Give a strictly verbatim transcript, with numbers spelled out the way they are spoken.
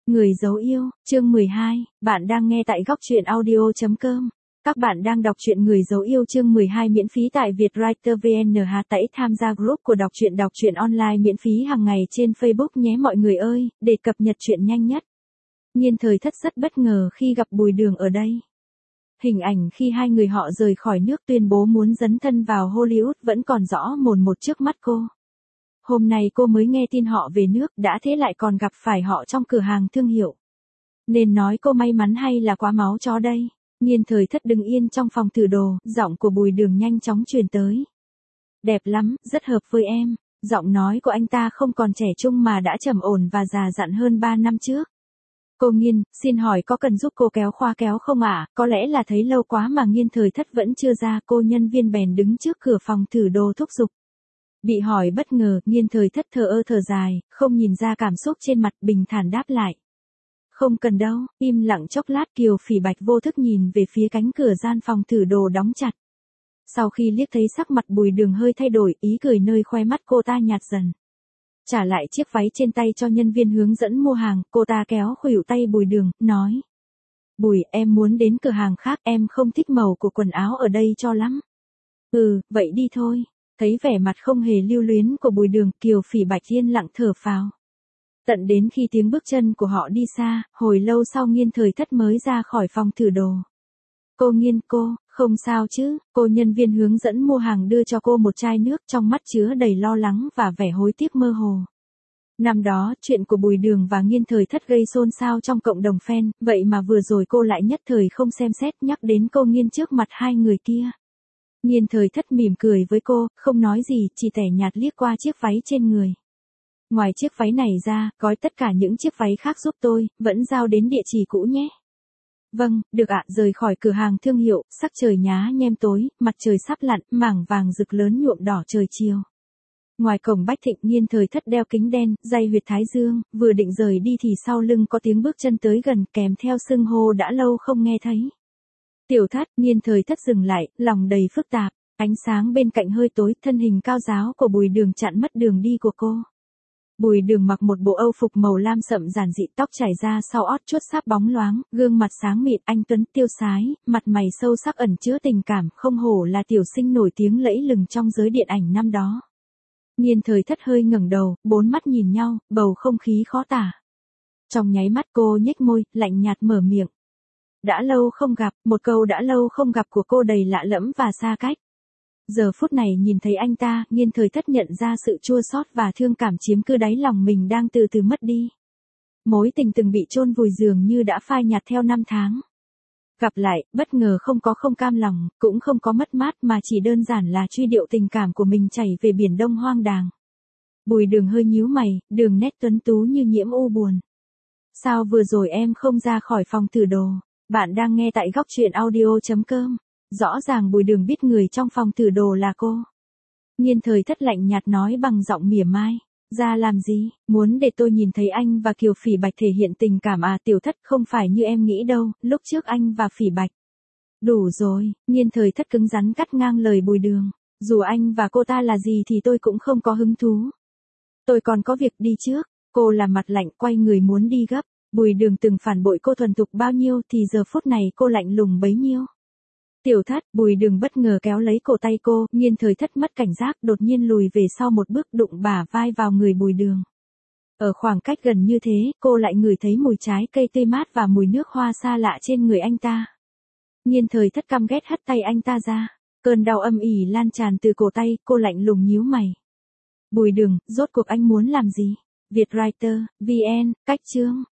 Người dấu yêu, chương mười hai, bạn đang nghe tại góc truyện audio chấm com. Các bạn đang đọc truyện Người dấu yêu chương mười hai miễn phí tại Vietwriter vê en. Hãy tham gia group của đọc truyện đọc truyện online miễn phí hàng ngày trên Facebook nhé mọi người ơi, để cập nhật truyện nhanh nhất. Nhiên Thời Thất rất bất ngờ khi gặp Bùi Đường ở đây. Hình ảnh khi hai người họ rời khỏi nước tuyên bố muốn dấn thân vào Hollywood vẫn còn rõ mồn một trước mắt cô. Hôm nay cô mới nghe tin họ về nước, đã thế lại còn gặp phải họ trong cửa hàng thương hiệu. Nên nói cô may mắn hay là quá máu chó đây? Nhiên Thời Thất đứng yên trong phòng thử đồ, giọng của Bùi Đường nhanh chóng truyền tới. Đẹp lắm, rất hợp với em. Giọng nói của anh ta không còn trẻ trung mà đã trầm ổn và già dặn hơn ba năm trước. Cô Nhiên, xin hỏi có cần giúp cô kéo khoa kéo không ạ? À? Có lẽ là thấy lâu quá mà Nhiên Thời Thất vẫn chưa ra, cô nhân viên bèn đứng trước cửa phòng thử đồ thúc giục. Bị hỏi bất ngờ, Nhiên Thời Thất thờ ơ thở dài, không nhìn ra cảm xúc trên mặt, bình thản đáp lại. Không cần đâu, im lặng chốc lát Kiều Phỉ Bạch vô thức nhìn về phía cánh cửa gian phòng thử đồ đóng chặt. Sau khi liếc thấy sắc mặt Bùi Đường hơi thay đổi, ý cười nơi khóe mắt cô ta nhạt dần. Trả lại chiếc váy trên tay cho nhân viên hướng dẫn mua hàng, cô ta kéo khuỷu tay Bùi Đường, nói. Bùi, em muốn đến cửa hàng khác, em không thích màu của quần áo ở đây cho lắm. Ừ, vậy đi thôi. Thấy vẻ mặt không hề lưu luyến của Bùi Đường, Kiều Phỉ Bạch yên lặng thở phào. Tận đến khi tiếng bước chân của họ đi xa, hồi lâu sau Nhiên Thời Thất mới ra khỏi phòng thử đồ. Cô Nhiên, cô, không sao chứ? Cô nhân viên hướng dẫn mua hàng đưa cho cô một chai nước, trong mắt chứa đầy lo lắng và vẻ hối tiếc mơ hồ. Năm đó, chuyện của Bùi Đường và Nhiên Thời Thất gây xôn xao trong cộng đồng fan, vậy mà vừa rồi cô lại nhất thời không xem xét nhắc đến cô Nhiên trước mặt hai người kia. Nhiên Thời Thất mỉm cười với cô, không nói gì, chỉ tẻ nhạt liếc qua chiếc váy trên người. Ngoài chiếc váy này ra, gói tất cả những chiếc váy khác giúp tôi, vẫn giao đến địa chỉ cũ nhé. Vâng, được ạ. Rời khỏi cửa hàng thương hiệu, sắc trời nhá nhem tối, mặt trời sắp lặn, mảng vàng rực lớn nhuộm đỏ trời chiều. Ngoài cổng Bách Thịnh, Nhiên Thời Thất đeo kính đen, day huyệt thái dương, vừa định rời đi thì sau lưng có tiếng bước chân tới gần, kèm theo xưng hô đã lâu không nghe thấy. Tiểu Thất, Nhiên Thời Thất dừng lại, lòng đầy phức tạp, ánh sáng bên cạnh hơi tối, thân hình cao ráo của Bùi Đường chặn mất đường đi của cô. Bùi Đường mặc một bộ âu phục màu lam sậm giản dị, tóc chảy ra sau ót chuốt sáp bóng loáng, gương mặt sáng mịn, anh tuấn tiêu sái, mặt mày sâu sắc ẩn chứa tình cảm, không hổ là tiểu sinh nổi tiếng lẫy lừng trong giới điện ảnh năm đó. Nhiên Thời Thất hơi ngẩng đầu, bốn mắt nhìn nhau, bầu không khí khó tả. Trong nháy mắt cô nhếch môi, lạnh nhạt mở miệng. Đã lâu không gặp, một câu đã lâu không gặp của cô đầy lạ lẫm và xa cách. Giờ phút này nhìn thấy anh ta, Nhiên Thời Thất nhận ra sự chua xót và thương cảm chiếm cứ đáy lòng mình đang từ từ mất đi. Mối tình từng bị chôn vùi dường như đã phai nhạt theo năm tháng. Gặp lại, bất ngờ không có không cam lòng, cũng không có mất mát mà chỉ đơn giản là truy điệu tình cảm của mình chảy về biển đông hoang đàng. Bùi Đường hơi nhíu mày, đường nét tuấn tú như nhiễm u buồn. Sao vừa rồi em không ra khỏi phòng thử đồ? Bạn đang nghe tại góc truyện audio chấm com. Rõ ràng Bùi Đường biết người trong phòng thử đồ là cô. Nhiên Thời Thất lạnh nhạt nói bằng giọng mỉa mai. Ra làm gì, muốn để tôi nhìn thấy anh và Kiều Phỉ Bạch thể hiện tình cảm à? Tiểu Thất, không phải như em nghĩ đâu, lúc trước anh và Phỉ Bạch. Đủ rồi, Nhiên Thời Thất cứng rắn cắt ngang lời Bùi Đường. Dù anh và cô ta là gì thì tôi cũng không có hứng thú. Tôi còn có việc đi trước. Cô làm mặt lạnh quay người muốn đi gấp. Bùi Đường từng phản bội cô thuần thục bao nhiêu thì giờ phút này cô lạnh lùng bấy nhiêu. Tiểu Thất, Bùi Đường bất ngờ kéo lấy cổ tay cô, Nhiên Thời Thất mất cảnh giác, đột nhiên lùi về sau một bước, đụng bả vai vào người Bùi Đường. Ở khoảng cách gần như thế, cô lại ngửi thấy mùi trái cây tươi mát và mùi nước hoa xa lạ trên người anh ta. Nhiên Thời Thất căm ghét hất tay anh ta ra. Cơn đau âm ỉ lan tràn từ cổ tay, cô lạnh lùng nhíu mày. Bùi Đường, rốt cuộc anh muốn làm gì? Vietwriter, vê en, cách chương.